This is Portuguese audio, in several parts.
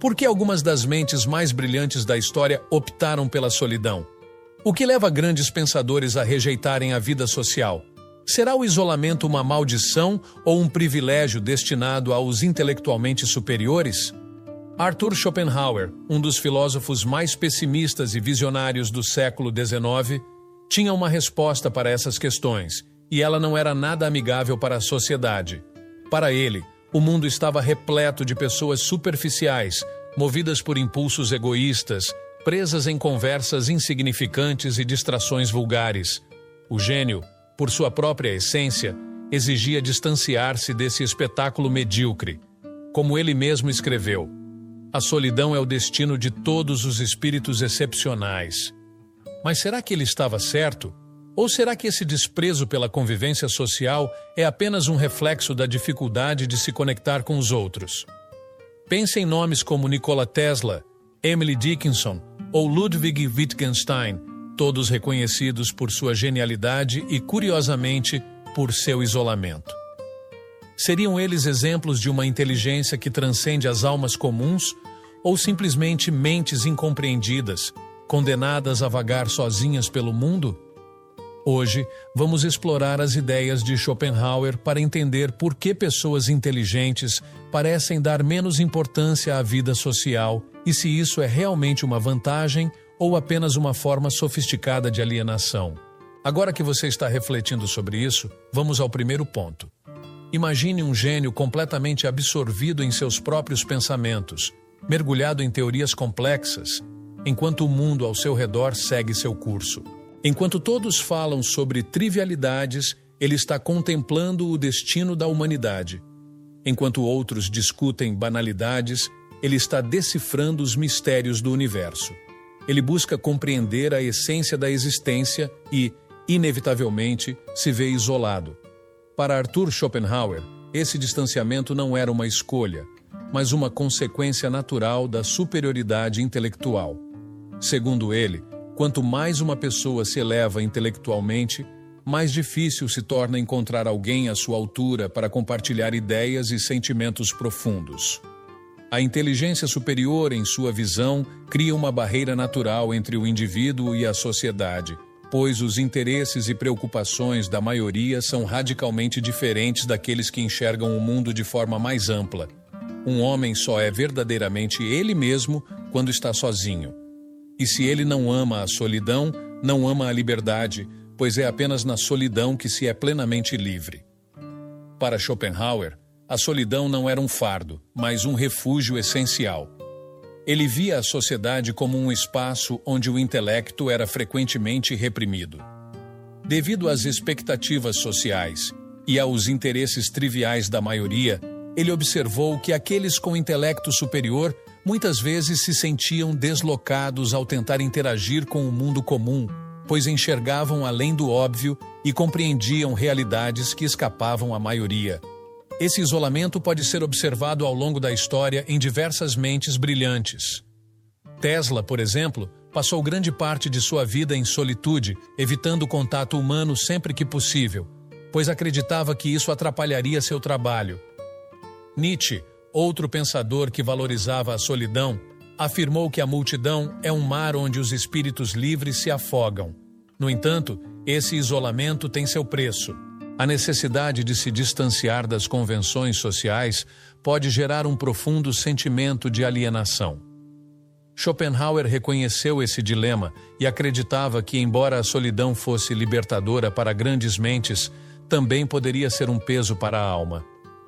Por que algumas das mentes mais brilhantes da história optaram pela solidão? O que leva grandes pensadores a rejeitarem a vida social? Será o isolamento uma maldição ou um privilégio destinado aos intelectualmente superiores? Arthur Schopenhauer, um dos filósofos mais pessimistas e visionários do século XIX, tinha uma resposta para essas questões, e ela não era nada amigável para a sociedade. Para ele, o mundo estava repleto de pessoas superficiais, movidas por impulsos egoístas, presas em conversas insignificantes e distrações vulgares. O gênio, por sua própria essência, exigia distanciar-se desse espetáculo medíocre. Como ele mesmo escreveu, a solidão é o destino de todos os espíritos excepcionais. Mas será que ele estava certo? Ou será que esse desprezo pela convivência social é apenas um reflexo da dificuldade de se conectar com os outros? Pense em nomes como Nikola Tesla, Emily Dickinson ou Ludwig Wittgenstein, todos reconhecidos por sua genialidade e, curiosamente, por seu isolamento. Seriam eles exemplos de uma inteligência que transcende as almas comuns ou simplesmente mentes incompreendidas, condenadas a vagar sozinhas pelo mundo? Hoje, vamos explorar as ideias de Schopenhauer para entender por que pessoas inteligentes parecem dar menos importância à vida social e se isso é realmente uma vantagem ou apenas uma forma sofisticada de alienação. Agora que você está refletindo sobre isso, vamos ao primeiro ponto. Imagine um gênio completamente absorvido em seus próprios pensamentos, mergulhado em teorias complexas, enquanto o mundo ao seu redor segue seu curso. Enquanto todos falam sobre trivialidades, ele está contemplando o destino da humanidade. Enquanto outros discutem banalidades, ele está decifrando os mistérios do universo. Ele busca compreender a essência da existência e, inevitavelmente, se vê isolado. Para Arthur Schopenhauer, esse distanciamento não era uma escolha, mas uma consequência natural da superioridade intelectual. Segundo ele, quanto mais uma pessoa se eleva intelectualmente, mais difícil se torna encontrar alguém à sua altura para compartilhar ideias e sentimentos profundos. A inteligência superior, em sua visão, cria uma barreira natural entre o indivíduo e a sociedade, pois os interesses e preocupações da maioria são radicalmente diferentes daqueles que enxergam o mundo de forma mais ampla. Um homem só é verdadeiramente ele mesmo quando está sozinho. E se ele não ama a solidão, não ama a liberdade, pois é apenas na solidão que se é plenamente livre. Para Schopenhauer, a solidão não era um fardo, mas um refúgio essencial. Ele via a sociedade como um espaço onde o intelecto era frequentemente reprimido. Devido às expectativas sociais e aos interesses triviais da maioria, ele observou que aqueles com intelecto superior muitas vezes se sentiam deslocados ao tentar interagir com o mundo comum, pois enxergavam além do óbvio e compreendiam realidades que escapavam à maioria. Esse isolamento pode ser observado ao longo da história em diversas mentes brilhantes. Tesla, por exemplo, passou grande parte de sua vida em solitude, evitando o contato humano sempre que possível, pois acreditava que isso atrapalharia seu trabalho. Nietzsche, outro pensador que valorizava a solidão, afirmou que a multidão é um mar onde os espíritos livres se afogam. No entanto, esse isolamento tem seu preço. A necessidade de se distanciar das convenções sociais pode gerar um profundo sentimento de alienação. Schopenhauer reconheceu esse dilema e acreditava que, embora a solidão fosse libertadora para grandes mentes, também poderia ser um peso para a alma.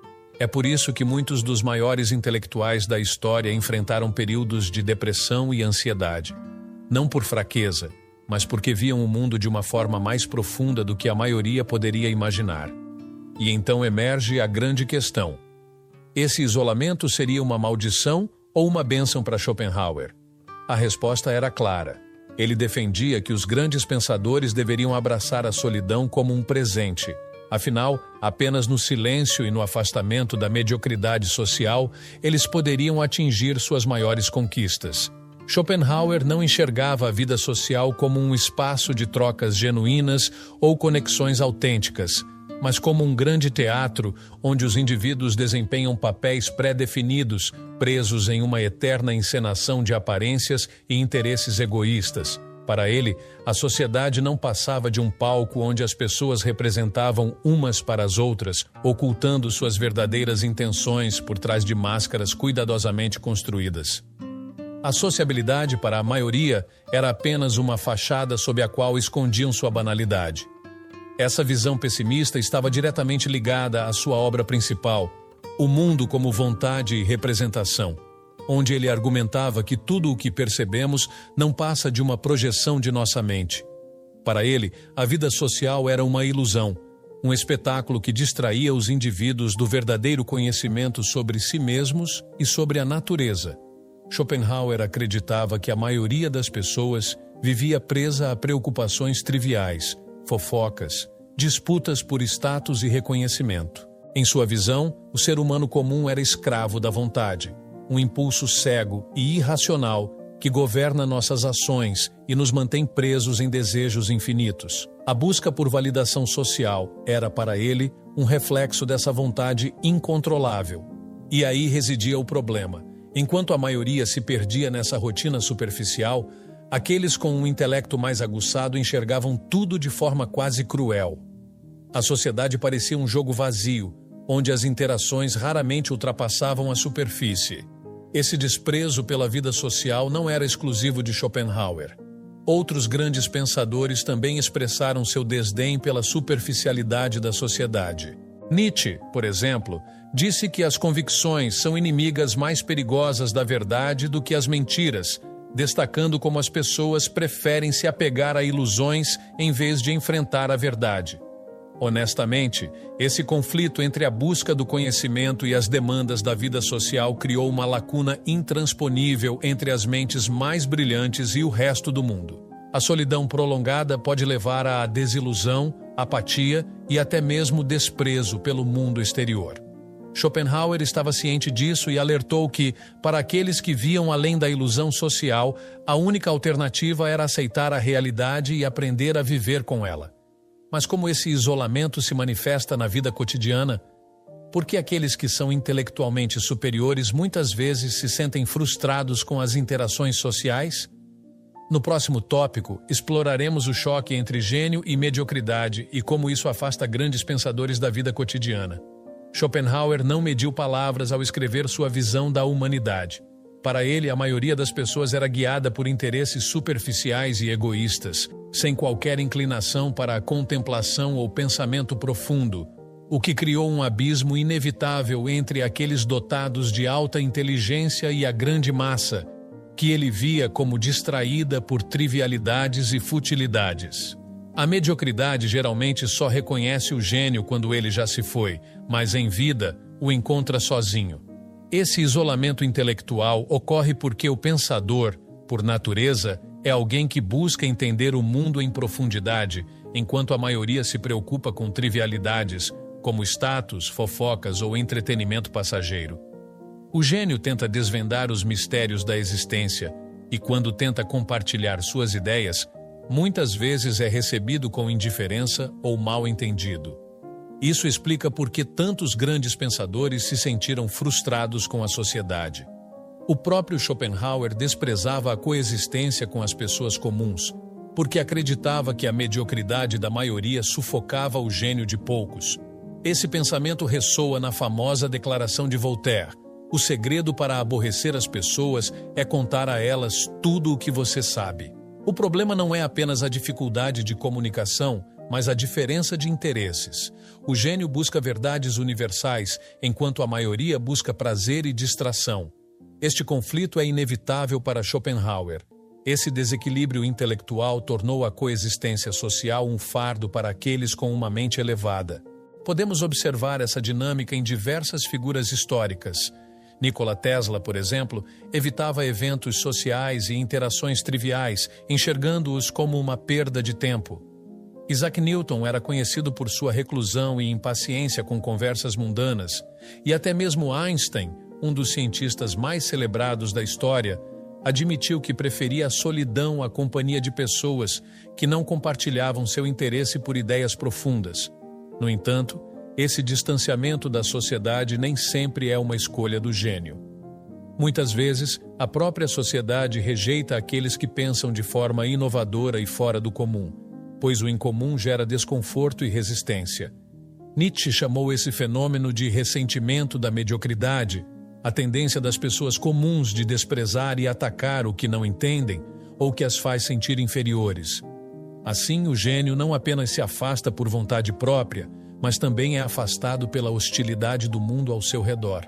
É por isso que muitos dos maiores intelectuais da história enfrentaram períodos de depressão e ansiedade. Não por fraqueza, mas porque viam o mundo de uma forma mais profunda do que a maioria poderia imaginar. E então emerge a grande questão: esse isolamento seria uma maldição ou uma bênção para Schopenhauer? A resposta era clara. Ele defendia que os grandes pensadores deveriam abraçar a solidão como um presente. Afinal, apenas no silêncio e no afastamento da mediocridade social, eles poderiam atingir suas maiores conquistas. Schopenhauer não enxergava a vida social como um espaço de trocas genuínas ou conexões autênticas, mas como um grande teatro onde os indivíduos desempenham papéis pré-definidos, presos em uma eterna encenação de aparências e interesses egoístas. Para ele, a sociedade não passava de um palco onde as pessoas representavam umas para as outras, ocultando suas verdadeiras intenções por trás de máscaras cuidadosamente construídas. A sociabilidade, para a maioria, era apenas uma fachada sob a qual escondiam sua banalidade. Essa visão pessimista estava diretamente ligada à sua obra principal, O Mundo como Vontade e Representação, onde ele argumentava que tudo o que percebemos não passa de uma projeção de nossa mente. Para ele, a vida social era uma ilusão, um espetáculo que distraía os indivíduos do verdadeiro conhecimento sobre si mesmos e sobre a natureza. Schopenhauer acreditava que a maioria das pessoas vivia presa a preocupações triviais, fofocas, disputas por status e reconhecimento. Em sua visão, o ser humano comum era escravo da vontade, um impulso cego e irracional que governa nossas ações e nos mantém presos em desejos infinitos. A busca por validação social era, para ele, um reflexo dessa vontade incontrolável. E aí residia o problema. Enquanto a maioria se perdia nessa rotina superficial, aqueles com um intelecto mais aguçado enxergavam tudo de forma quase cruel. A sociedade parecia um jogo vazio, onde as interações raramente ultrapassavam a superfície. Esse desprezo pela vida social não era exclusivo de Schopenhauer. Outros grandes pensadores também expressaram seu desdém pela superficialidade da sociedade. Nietzsche, por exemplo, disse que as convicções são inimigas mais perigosas da verdade do que as mentiras, destacando como as pessoas preferem se apegar a ilusões em vez de enfrentar a verdade. Honestamente, esse conflito entre a busca do conhecimento e as demandas da vida social criou uma lacuna intransponível entre as mentes mais brilhantes e o resto do mundo. A solidão prolongada pode levar à desilusão, apatia e até mesmo desprezo pelo mundo exterior. Schopenhauer estava ciente disso e alertou que, para aqueles que viam além da ilusão social, a única alternativa era aceitar a realidade e aprender a viver com ela. Mas como esse isolamento se manifesta na vida cotidiana? Por que aqueles que são intelectualmente superiores muitas vezes se sentem frustrados com as interações sociais? No próximo tópico, exploraremos o choque entre gênio e mediocridade e como isso afasta grandes pensadores da vida cotidiana. Schopenhauer não mediu palavras ao escrever sua visão da humanidade. Para ele, a maioria das pessoas era guiada por interesses superficiais e egoístas, sem qualquer inclinação para a contemplação ou pensamento profundo, o que criou um abismo inevitável entre aqueles dotados de alta inteligência e a grande massa, que ele via como distraída por trivialidades e futilidades. A mediocridade geralmente só reconhece o gênio quando ele já se foi, mas em vida o encontra sozinho. Esse isolamento intelectual ocorre porque o pensador, por natureza, é alguém que busca entender o mundo em profundidade, enquanto a maioria se preocupa com trivialidades, como status, fofocas ou entretenimento passageiro. O gênio tenta desvendar os mistérios da existência e, quando tenta compartilhar suas ideias, muitas vezes é recebido com indiferença ou mal entendido. Isso explica por que tantos grandes pensadores se sentiram frustrados com a sociedade. O próprio Schopenhauer desprezava a coexistência com as pessoas comuns, porque acreditava que a mediocridade da maioria sufocava o gênio de poucos. Esse pensamento ressoa na famosa declaração de Voltaire: o segredo para aborrecer as pessoas é contar a elas tudo o que você sabe. O problema não é apenas a dificuldade de comunicação, mas a diferença de interesses. O gênio busca verdades universais, enquanto a maioria busca prazer e distração. Este conflito é inevitável para Schopenhauer. Esse desequilíbrio intelectual tornou a coexistência social um fardo para aqueles com uma mente elevada. Podemos observar essa dinâmica em diversas figuras históricas. Nikola Tesla, por exemplo, evitava eventos sociais e interações triviais, enxergando-os como uma perda de tempo. Isaac Newton era conhecido por sua reclusão e impaciência com conversas mundanas, e até mesmo Einstein, um dos cientistas mais celebrados da história, admitiu que preferia a solidão à companhia de pessoas que não compartilhavam seu interesse por ideias profundas. No entanto, esse distanciamento da sociedade nem sempre é uma escolha do gênio. Muitas vezes, a própria sociedade rejeita aqueles que pensam de forma inovadora e fora do comum, pois o incomum gera desconforto e resistência. Nietzsche chamou esse fenômeno de ressentimento da mediocridade, a tendência das pessoas comuns de desprezar e atacar o que não entendem ou que as faz sentir inferiores. Assim, o gênio não apenas se afasta por vontade própria, mas também é afastado pela hostilidade do mundo ao seu redor.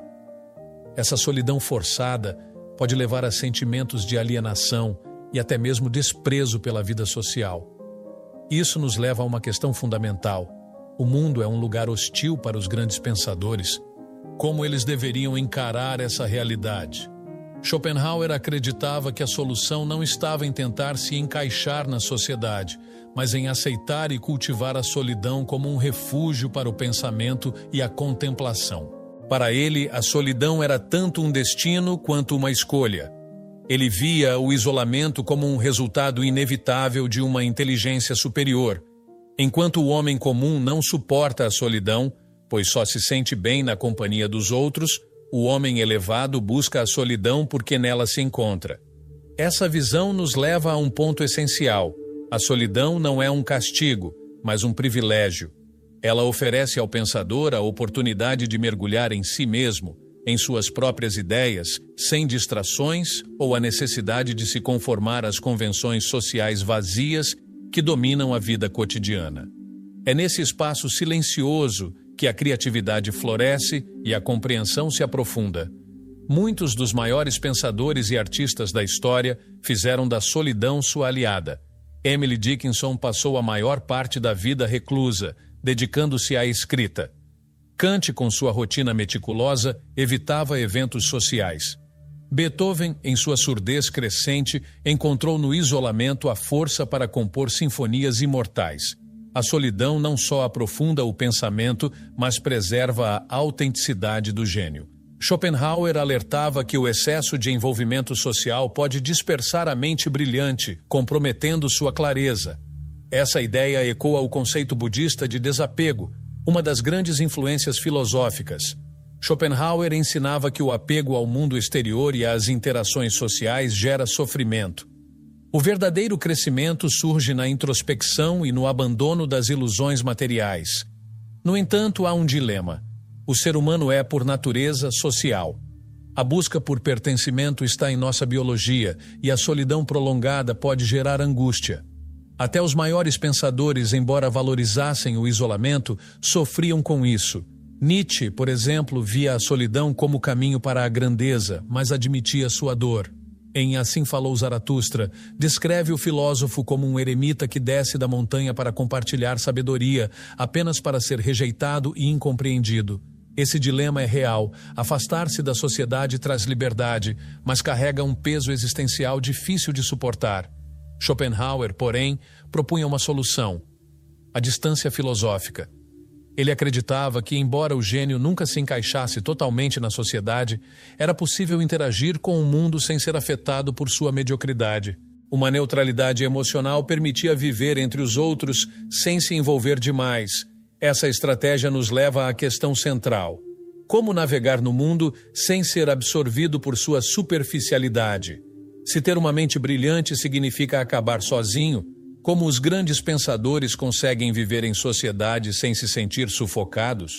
Essa solidão forçada pode levar a sentimentos de alienação e até mesmo desprezo pela vida social. Isso nos leva a uma questão fundamental. O mundo é um lugar hostil para os grandes pensadores. Como eles deveriam encarar essa realidade? Schopenhauer acreditava que a solução não estava em tentar se encaixar na sociedade, mas em aceitar e cultivar a solidão como um refúgio para o pensamento e a contemplação. Para ele, a solidão era tanto um destino quanto uma escolha. Ele via o isolamento como um resultado inevitável de uma inteligência superior. Enquanto o homem comum não suporta a solidão, pois só se sente bem na companhia dos outros, o homem elevado busca a solidão porque nela se encontra. Essa visão nos leva a um ponto essencial. A solidão não é um castigo, mas um privilégio. Ela oferece ao pensador a oportunidade de mergulhar em si mesmo, em suas próprias ideias, sem distrações ou a necessidade de se conformar às convenções sociais vazias que dominam a vida cotidiana. É nesse espaço silencioso que a criatividade floresce e a compreensão se aprofunda. Muitos dos maiores pensadores e artistas da história fizeram da solidão sua aliada. Emily Dickinson passou a maior parte da vida reclusa, dedicando-se à escrita. Kant, com sua rotina meticulosa, evitava eventos sociais. Beethoven, em sua surdez crescente, encontrou no isolamento a força para compor sinfonias imortais. A solidão não só aprofunda o pensamento, mas preserva a autenticidade do gênio. Schopenhauer alertava que o excesso de envolvimento social pode dispersar a mente brilhante, comprometendo sua clareza. Essa ideia ecoa o conceito budista de desapego, uma das grandes influências filosóficas. Schopenhauer ensinava que o apego ao mundo exterior e às interações sociais gera sofrimento. O verdadeiro crescimento surge na introspecção e no abandono das ilusões materiais. No entanto, há um dilema. O ser humano é, por natureza, social. A busca por pertencimento está em nossa biologia e a solidão prolongada pode gerar angústia. Até os maiores pensadores, embora valorizassem o isolamento, sofriam com isso. Nietzsche, por exemplo, via a solidão como caminho para a grandeza, mas admitia sua dor. Em Assim Falou Zaratustra, descreve o filósofo como um eremita que desce da montanha para compartilhar sabedoria, apenas para ser rejeitado e incompreendido. Esse dilema é real. Afastar-se da sociedade traz liberdade, mas carrega um peso existencial difícil de suportar. Schopenhauer, porém, propunha uma solução: a distância filosófica. Ele acreditava que, embora o gênio nunca se encaixasse totalmente na sociedade, era possível interagir com o mundo sem ser afetado por sua mediocridade. Uma neutralidade emocional permitia viver entre os outros sem se envolver demais. Essa estratégia nos leva à questão central: como navegar no mundo sem ser absorvido por sua superficialidade? Se ter uma mente brilhante significa acabar sozinho, como os grandes pensadores conseguem viver em sociedade sem se sentir sufocados?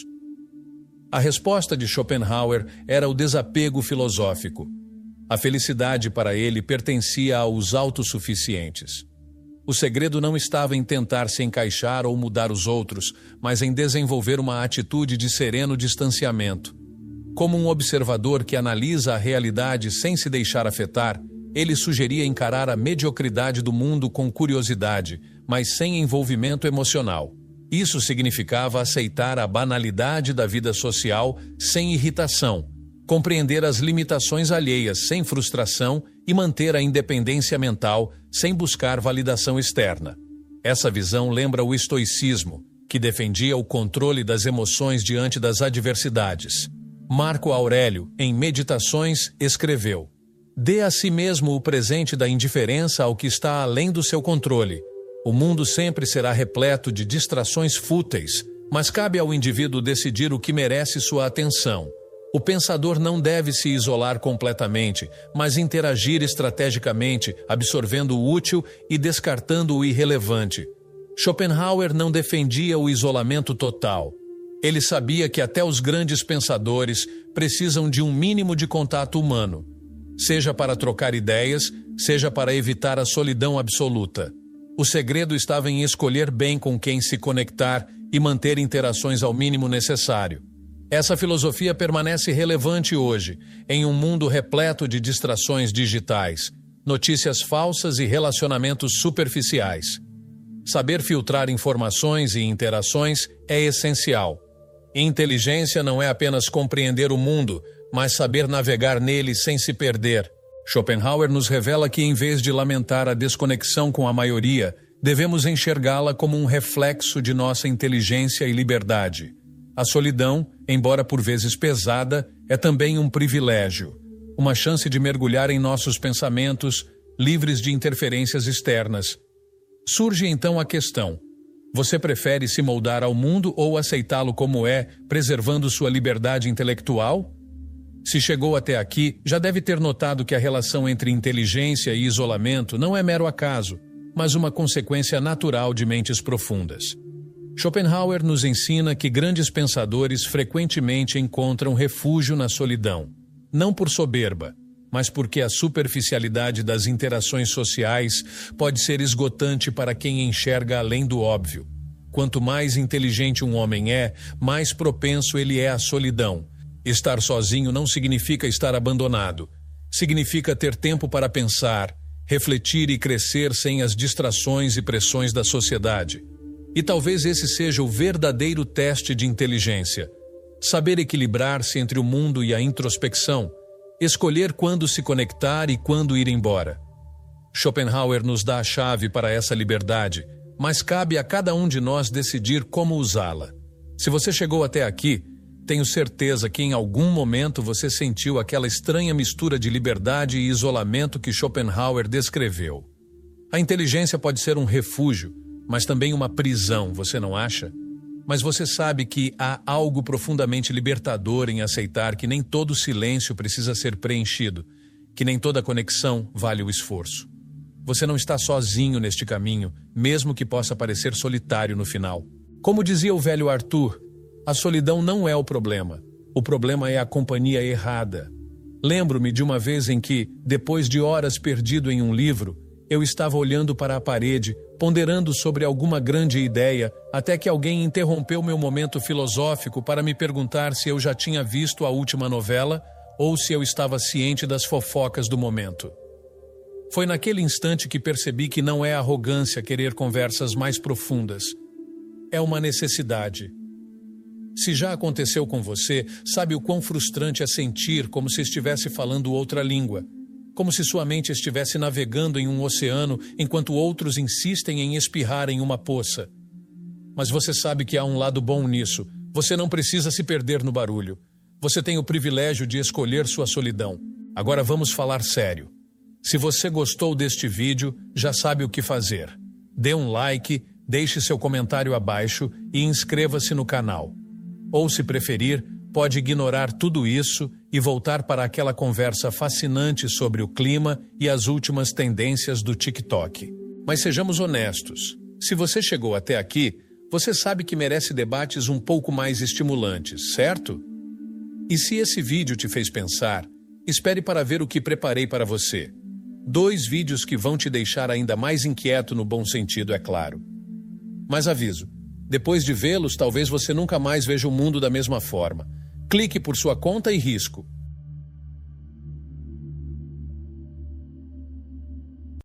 A resposta de Schopenhauer era o desapego filosófico. A felicidade para ele pertencia aos autossuficientes. O segredo não estava em tentar se encaixar ou mudar os outros, mas em desenvolver uma atitude de sereno distanciamento. Como um observador que analisa a realidade sem se deixar afetar, ele sugeria encarar a mediocridade do mundo com curiosidade, mas sem envolvimento emocional. Isso significava aceitar a banalidade da vida social sem irritação, compreender as limitações alheias sem frustração e manter a independência mental sem buscar validação externa. Essa visão lembra o estoicismo, que defendia o controle das emoções diante das adversidades. Marco Aurélio, em Meditações, escreveu: dê a si mesmo o presente da indiferença ao que está além do seu controle. O mundo sempre será repleto de distrações fúteis, Mas cabe ao indivíduo decidir o que merece sua atenção. O pensador não deve se isolar completamente, mas interagir estrategicamente, absorvendo o útil e descartando o irrelevante. Schopenhauer não defendia o isolamento total. Ele sabia que até os grandes pensadores precisam de um mínimo de contato humano, seja para trocar ideias, seja para evitar a solidão absoluta. O segredo estava em escolher bem com quem se conectar e manter interações ao mínimo necessário. Essa filosofia permanece relevante hoje, em um mundo repleto de distrações digitais, notícias falsas e relacionamentos superficiais. Saber filtrar informações e interações é essencial. Inteligência não é apenas compreender o mundo, mas saber navegar nele sem se perder. Schopenhauer nos revela que, em vez de lamentar a desconexão com a maioria, devemos enxergá-la como um reflexo de nossa inteligência e liberdade. A solidão, embora por vezes pesada, é também um privilégio, uma chance de mergulhar em nossos pensamentos, livres de interferências externas. Surge então a questão: você prefere se moldar ao mundo ou aceitá-lo como é, preservando sua liberdade intelectual? Se chegou até aqui, já deve ter notado que a relação entre inteligência e isolamento não é mero acaso, mas uma consequência natural de mentes profundas. Schopenhauer nos ensina que grandes pensadores frequentemente encontram refúgio na solidão, não por soberba, mas porque a superficialidade das interações sociais pode ser esgotante para quem enxerga além do óbvio. Quanto mais inteligente um homem é, mais propenso ele é à solidão. Estar sozinho não significa estar abandonado. Significa ter tempo para pensar, refletir e crescer sem as distrações e pressões da sociedade. E talvez esse seja o verdadeiro teste de inteligência. Saber equilibrar-se entre o mundo e a introspecção. Escolher quando se conectar e quando ir embora. Schopenhauer nos dá a chave para essa liberdade, mas cabe a cada um de nós decidir como usá-la. Se você chegou até aqui, tenho certeza que em algum momento você sentiu aquela estranha mistura de liberdade e isolamento que Schopenhauer descreveu. A inteligência pode ser um refúgio, mas também uma prisão, você não acha? Mas você sabe que há algo profundamente libertador em aceitar que nem todo silêncio precisa ser preenchido, que nem toda conexão vale o esforço. Você não está sozinho neste caminho, mesmo que possa parecer solitário no final. Como dizia o velho Arthur, a solidão não é o problema é a companhia errada. Lembro-me de uma vez em que, depois de horas perdido em um livro, eu estava olhando para a parede, ponderando sobre alguma grande ideia, até que alguém interrompeu meu momento filosófico para me perguntar se eu já tinha visto a última novela ou se eu estava ciente das fofocas do momento. Foi naquele instante que percebi que não é arrogância querer conversas mais profundas. É uma necessidade. Se já aconteceu com você, sabe o quão frustrante é sentir como se estivesse falando outra língua. Como se sua mente estivesse navegando em um oceano enquanto outros insistem em espirrar em uma poça. Mas você sabe que há um lado bom nisso. Você não precisa se perder no barulho. Você tem o privilégio de escolher sua solidão. Agora vamos falar sério. Se você gostou deste vídeo, já sabe o que fazer. Dê um like, deixe seu comentário abaixo e inscreva-se no canal. Ou, se preferir, pode ignorar tudo isso e voltar para aquela conversa fascinante sobre o clima e as últimas tendências do TikTok. Mas sejamos honestos. Se você chegou até aqui, você sabe que merece debates um pouco mais estimulantes, certo? E se esse vídeo te fez pensar, espere para ver o que preparei para você. 2 vídeos que vão te deixar ainda mais inquieto no bom sentido, é claro. Mas aviso, depois de vê-los, talvez você nunca mais veja o mundo da mesma forma. Clique por sua conta e risco.